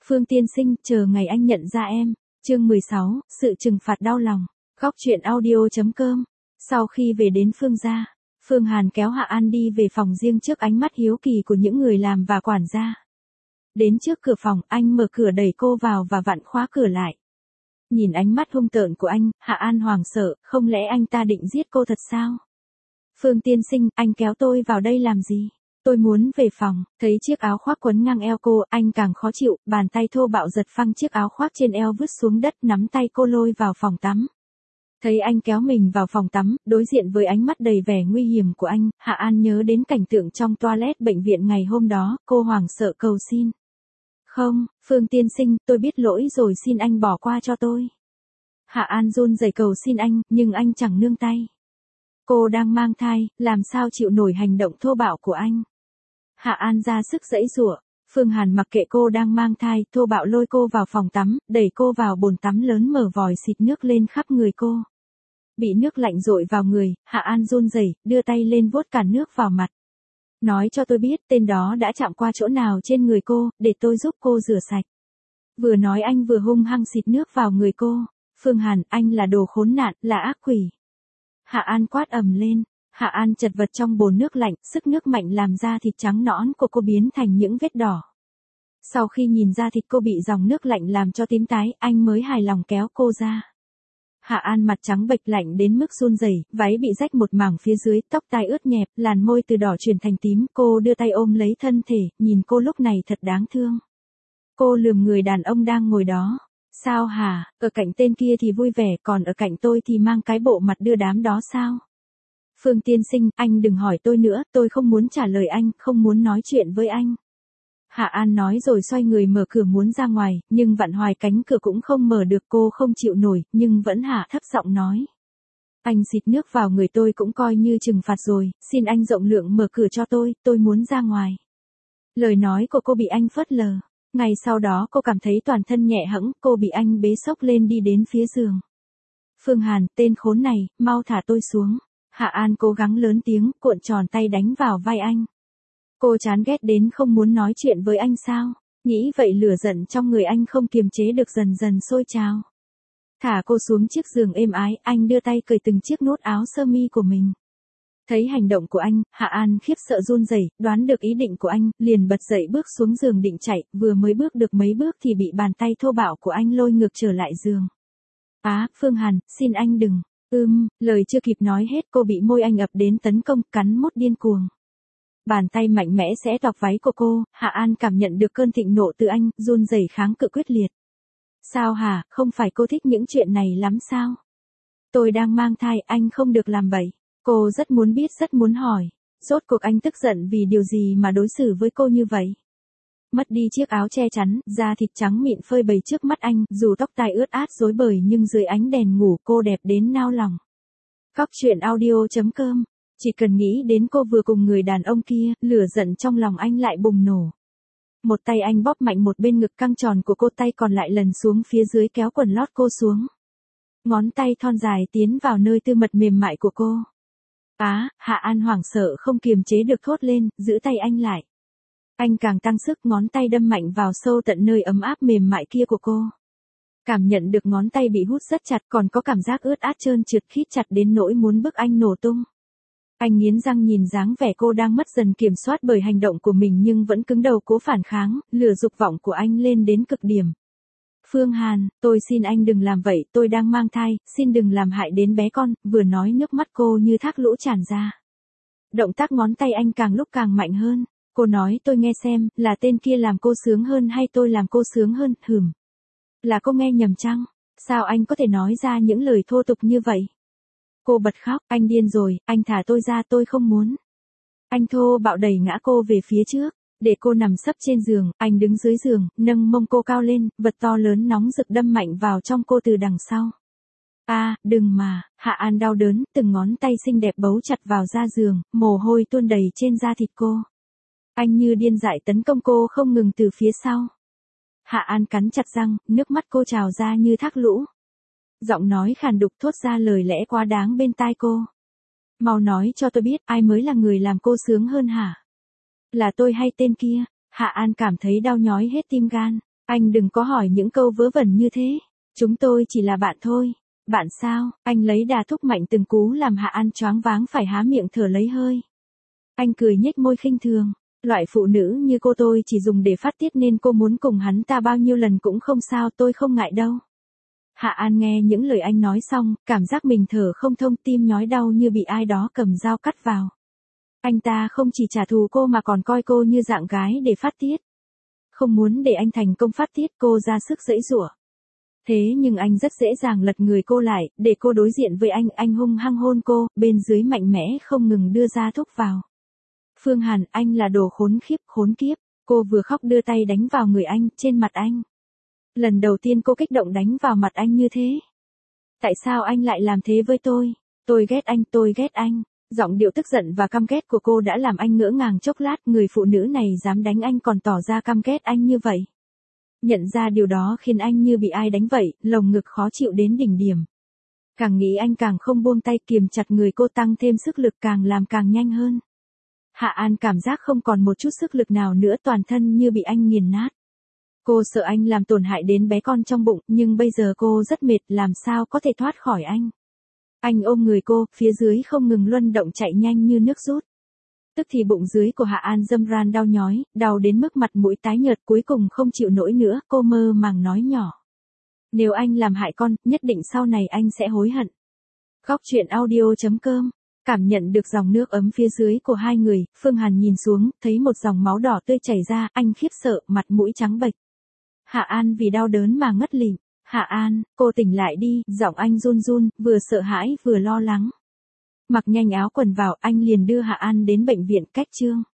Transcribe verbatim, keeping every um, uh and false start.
Phương tiên sinh, chờ ngày anh nhận ra em. Chương mười sáu, sự trừng phạt đau lòng. Góc truyện audio.com. Sau khi về đến Phương gia, Phương Hàn kéo Hạ An đi về phòng riêng trước ánh mắt hiếu kỳ của những người làm và quản gia. Đến trước cửa phòng, anh mở cửa đẩy cô vào và vặn khóa cửa lại. Nhìn ánh mắt hung tợn của anh, Hạ An hoảng sợ, không lẽ anh ta định giết cô thật sao? Phương tiên sinh, anh kéo tôi vào đây làm gì? Tôi muốn về phòng. Thấy chiếc áo khoác quấn ngang eo cô, anh càng khó chịu, bàn tay thô bạo giật phăng chiếc áo khoác trên eo vứt xuống đất, nắm tay cô lôi vào phòng tắm. Thấy anh kéo mình vào phòng tắm, đối diện với ánh mắt đầy vẻ nguy hiểm của anh, Hạ An nhớ đến cảnh tượng trong toilet bệnh viện ngày hôm đó, cô hoảng sợ cầu xin. Không, Phương tiên sinh, tôi biết lỗi rồi, xin anh bỏ qua cho tôi. Hạ An run rẩy cầu xin anh, nhưng anh chẳng nương tay. Cô đang mang thai, làm sao chịu nổi hành động thô bạo của anh. Hạ An ra sức giãy giụa. Phương Hàn mặc kệ cô đang mang thai, thô bạo lôi cô vào phòng tắm, đẩy cô vào bồn tắm lớn, mở vòi xịt nước lên khắp người cô. Bị nước lạnh dội vào người, Hạ An run rẩy, đưa tay lên vuốt cả nước vào mặt. Nói cho tôi biết tên đó đã chạm qua chỗ nào trên người cô, để tôi giúp cô rửa sạch. Vừa nói anh vừa hung hăng xịt nước vào người cô. Phương Hàn, anh là đồ khốn nạn, là ác quỷ. Hạ An quát ầm lên. Hạ An chật vật trong bồn nước lạnh, sức nước mạnh làm da thịt trắng nõn của cô biến thành những vết đỏ. Sau khi nhìn da thịt cô bị dòng nước lạnh làm cho tím tái, anh mới hài lòng kéo cô ra. Hạ An mặt trắng bệch lạnh đến mức run rẩy, váy bị rách một mảng phía dưới, tóc tai ướt nhẹp, làn môi từ đỏ chuyển thành tím, cô đưa tay ôm lấy thân thể, nhìn cô lúc này thật đáng thương. Cô lườm người đàn ông đang ngồi đó. Sao hả, ở cạnh tên kia thì vui vẻ, còn ở cạnh tôi thì mang cái bộ mặt đưa đám đó sao? Phương tiên sinh, anh đừng hỏi tôi nữa, tôi không muốn trả lời anh, không muốn nói chuyện với anh. Hạ An nói rồi xoay người mở cửa muốn ra ngoài, nhưng vặn hoài cánh cửa cũng không mở được, cô không chịu nổi, nhưng vẫn hạ thấp giọng nói. Anh xịt nước vào người tôi cũng coi như trừng phạt rồi, xin anh rộng lượng mở cửa cho tôi, tôi muốn ra ngoài. Lời nói của cô bị anh phớt lờ. Ngày sau đó cô cảm thấy toàn thân nhẹ hẫng, cô bị anh bế xốc lên đi đến phía giường. Phương Hàn, tên khốn này, mau thả tôi xuống. Hạ An cố gắng lớn tiếng, cuộn tròn tay đánh vào vai anh. Cô chán ghét đến không muốn nói chuyện với anh sao? Nghĩ vậy lửa giận trong người anh không kiềm chế được dần dần sôi trào. Thả cô xuống chiếc giường êm ái, anh đưa tay cởi từng chiếc nút áo sơ mi của mình. Thấy hành động của anh, Hạ An khiếp sợ run rẩy, đoán được ý định của anh, liền bật dậy bước xuống giường định chạy, vừa mới bước được mấy bước thì bị bàn tay thô bạo của anh lôi ngược trở lại giường. Á, Phương Hàn, xin anh đừng. Ưm, lời chưa kịp nói hết cô bị môi anh ập đến tấn công, cắn mút điên cuồng. Bàn tay mạnh mẽ xé toạc váy của cô, Hạ An cảm nhận được cơn thịnh nộ từ anh, run rẩy kháng cự quyết liệt. Sao hả, không phải cô thích những chuyện này lắm sao? Tôi đang mang thai, anh không được làm bậy. Cô rất muốn biết, rất muốn hỏi. Rốt cuộc anh tức giận vì điều gì mà đối xử với cô như vậy? Mất đi chiếc áo che chắn, da thịt trắng mịn phơi bày trước mắt anh, dù tóc tai ướt át rối bời nhưng dưới ánh đèn ngủ cô đẹp đến nao lòng. Góc truyện audio.com. Chỉ cần nghĩ đến cô vừa cùng người đàn ông kia, lửa giận trong lòng anh lại bùng nổ. Một tay anh bóp mạnh một bên ngực căng tròn của cô, tay còn lại lần xuống phía dưới kéo quần lót cô xuống. Ngón tay thon dài tiến vào nơi tư mật mềm mại của cô. Á, Hạ An hoảng sợ không kiềm chế được thốt lên, giữ tay anh lại. Anh càng tăng sức, ngón tay đâm mạnh vào sâu tận nơi ấm áp mềm mại kia của cô. Cảm nhận được ngón tay bị hút rất chặt, còn có cảm giác ướt át trơn trượt khít chặt đến nỗi muốn bức anh nổ tung. Anh nghiến răng nhìn dáng vẻ cô đang mất dần kiểm soát bởi hành động của mình nhưng vẫn cứng đầu cố phản kháng, lửa dục vọng của anh lên đến cực điểm. Phương Hàn, tôi xin anh đừng làm vậy, tôi đang mang thai, xin đừng làm hại đến bé con, vừa nói nước mắt cô như thác lũ tràn ra. Động tác ngón tay anh càng lúc càng mạnh hơn, cô nói tôi nghe xem, là tên kia làm cô sướng hơn hay tôi làm cô sướng hơn, hừm. Là cô nghe nhầm chăng? Sao anh có thể nói ra những lời thô tục như vậy? Cô bật khóc, anh điên rồi, anh thả tôi ra, tôi không muốn. Anh thô bạo đẩy ngã cô về phía trước, để cô nằm sấp trên giường, anh đứng dưới giường, nâng mông cô cao lên, vật to lớn nóng rực đâm mạnh vào trong cô từ đằng sau. A, à, đừng mà, Hạ An đau đớn, từng ngón tay xinh đẹp bấu chặt vào da giường, mồ hôi tuôn đầy trên da thịt cô. Anh như điên dại tấn công cô không ngừng từ phía sau. Hạ An cắn chặt răng, nước mắt cô trào ra như thác lũ. Giọng nói khàn đục thốt ra lời lẽ quá đáng bên tai cô. Mau nói cho tôi biết, ai mới là người làm cô sướng hơn hả? Là tôi hay tên kia? Hạ An cảm thấy đau nhói hết tim gan. Anh đừng có hỏi những câu vớ vẩn như thế. Chúng tôi chỉ là bạn thôi. Bạn sao? Anh lấy đà thúc mạnh từng cú làm Hạ An choáng váng phải há miệng thở lấy hơi. Anh cười nhếch môi khinh thường. Loại phụ nữ như cô tôi chỉ dùng để phát tiết nên cô muốn cùng hắn ta bao nhiêu lần cũng không sao, tôi không ngại đâu. Hạ An nghe những lời anh nói xong, cảm giác mình thở không thông, tim nhói đau như bị ai đó cầm dao cắt vào. Anh ta không chỉ trả thù cô mà còn coi cô như dạng gái để phát tiết. Không muốn để anh thành công phát tiết, cô ra sức giãy giụa. Thế nhưng anh rất dễ dàng lật người cô lại, để cô đối diện với anh, anh hung hăng hôn cô, bên dưới mạnh mẽ không ngừng đưa ra thúc vào. Phương Hàn, anh là đồ khốn khiếp, khốn kiếp. Cô vừa khóc đưa tay đánh vào người anh, trên mặt anh. Lần đầu tiên cô kích động đánh vào mặt anh như thế. Tại sao anh lại làm thế với tôi? Tôi ghét anh, tôi ghét anh. Giọng điệu tức giận và căm ghét của cô đã làm anh ngỡ ngàng chốc lát, người phụ nữ này dám đánh anh còn tỏ ra căm ghét anh như vậy. Nhận ra điều đó khiến anh như bị ai đánh vậy, lồng ngực khó chịu đến đỉnh điểm. Càng nghĩ anh càng không buông tay, kiềm chặt người cô, tăng thêm sức lực càng làm càng nhanh hơn. Hạ An cảm giác không còn một chút sức lực nào nữa, toàn thân như bị anh nghiền nát. Cô sợ anh làm tổn hại đến bé con trong bụng, nhưng bây giờ cô rất mệt, làm sao có thể thoát khỏi anh. Anh ôm người cô, phía dưới không ngừng luân động chạy nhanh như nước rút. Tức thì bụng dưới của Hạ An râm ran đau nhói, đau đến mức mặt mũi tái nhợt, cuối cùng không chịu nổi nữa, cô mơ màng nói nhỏ. Nếu anh làm hại con, nhất định sau này anh sẽ hối hận. Góc truyện audio chấm com. Cảm nhận được dòng nước ấm phía dưới của hai người, Phương Hàn nhìn xuống, thấy một dòng máu đỏ tươi chảy ra, anh khiếp sợ, mặt mũi trắng bệch. Hạ An vì đau đớn mà ngất lịm. Hạ An, cô tỉnh lại đi, giọng anh run run, vừa sợ hãi vừa lo lắng. Mặc nhanh áo quần vào, anh liền đưa Hạ An đến bệnh viện cách chương.